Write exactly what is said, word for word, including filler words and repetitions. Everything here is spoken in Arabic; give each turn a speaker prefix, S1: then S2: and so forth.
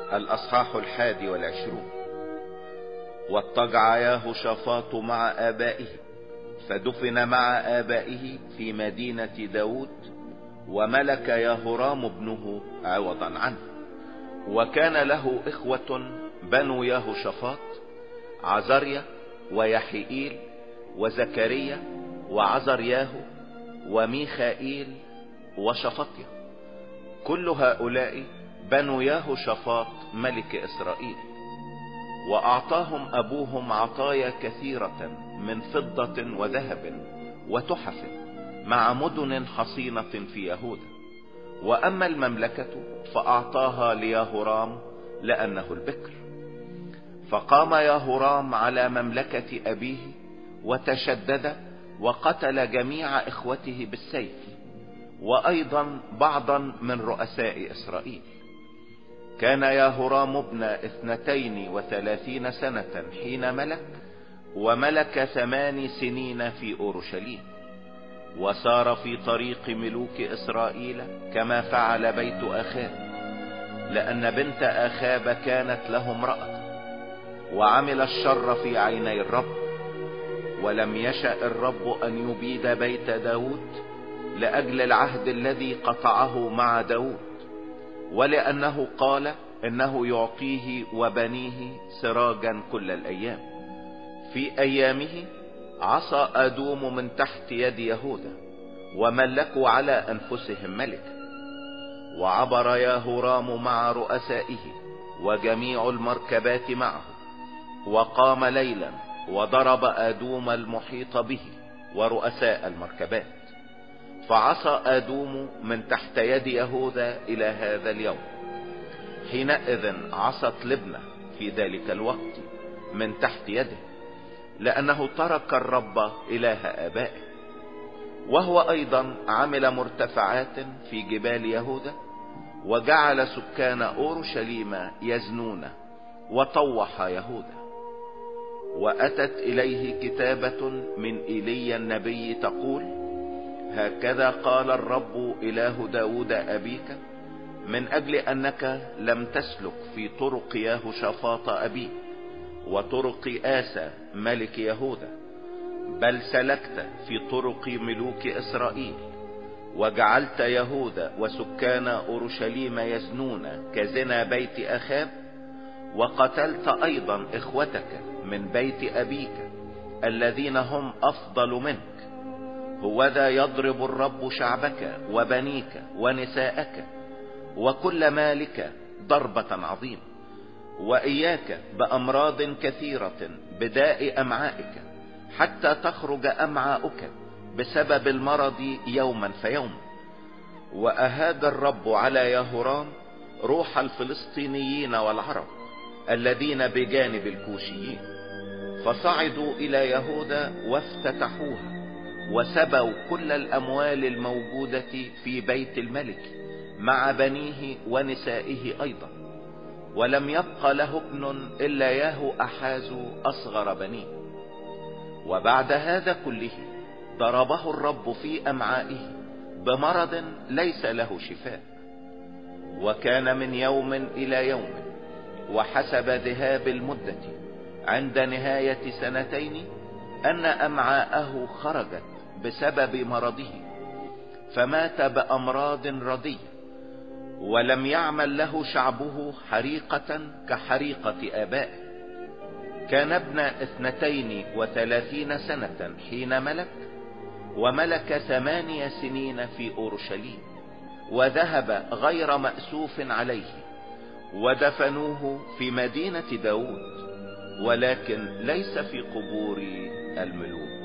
S1: الأصحاح الحادي والعشرون. واضطجع يهوشافاط مع آبائه، فدفن مع آبائه في مدينة داود، وملك يهورام ابنه عوضا عنه. وكان له إخوة بنو يهوشافاط، عزريا ويحيئيل وزكريا وعزرياه وميخائيل وشفطيا، كل هؤلاء بنو يهوشافاط ملك إسرائيل. وأعطاهم أبوهم عطايا كثيرة من فضة وذهب وتحف مع مدن حصينة في يهوذا. وأما المملكة فأعطاها ليهورام لأنه البكر. فقام يهورام على مملكة أبيه وتشدد وقتل جميع إخوته بالسيف، وأيضا بعضا من رؤساء إسرائيل. كان يهورام ابن اثنتين وثلاثين سنة حين ملك، وملك ثمان سنين في أورشليم. وسار في طريق ملوك إسرائيل كما فعل بيت أخاب، لأن بنت أخاب كانت له امرأة، وعمل الشر في عيني الرب. ولم يشأ الرب أن يبيد بيت داود لأجل العهد الذي قطعه مع داود، ولأنه قال إنه يعطيه وبنيه سراجا كل الأيام. في أيامه عصى أدوم من تحت يد يهوذا، وملكوا على أنفسهم ملكا. وعبر يهورام مع رؤسائه وجميع المركبات معه، وقام ليلا وضرب أدوم المحيط به ورؤساء المركبات. فعصى أدوم من تحت يد يهوذا إلى هذا اليوم. حينئذ عصت لبنى في ذلك الوقت من تحت يده، لأنه ترك الرب إله آبائه. وهو أيضا عمل مرتفعات في جبال يهوذا، وجعل سكان أورشليم يزنون، وطوح يهوذا. وأتت إليه كتابة من إيليا النبي تقول: هكذا قال الرب إله داود أبيك، من أجل أنك لم تسلك في طرق يهوشافاط أبيك وطرق آسى ملك يهوذا، بل سلكت في طرق ملوك إسرائيل، وجعلت يهوذا وسكان أورشليم يزنون كزنا بيت أخاب، وقتلت أيضا إخوتك من بيت أبيك الذين هم أفضل منك. هوذا يضرب الرب شعبك وبنيك ونساءك وكل مالك ضربة عظيمة، وإياك بأمراض كثيرة بداء أمعائك، حتى تخرج أمعاؤك بسبب المرض يوما فيوما. وأهاد الرب على يهورام روح الفلسطينيين والعرب الذين بجانب الكوشيين، فصعدوا إلى يهوذا وافتتحوها، وسبوا كل الأموال الموجودة في بيت الملك مع بنيه ونسائه أيضا. ولم يبق له ابن إلا ياهو أحاز أصغر بنيه. وبعد هذا كله ضربه الرب في أمعائه بمرض ليس له شفاء. وكان من يوم إلى يوم وحسب ذهاب المدة عند نهاية سنتين أن أمعاءه خرجت بسبب مرضه، فمات بأمراض ردية. ولم يعمل له شعبه حريقة كحريقة آبائه. كان ابن اثنتين وثلاثين سنة حين ملك، وملك ثمانية سنين في أورشليم، وذهب غير مأسوف عليه، ودفنوه في مدينة داود، ولكن ليس في قبور الملوك.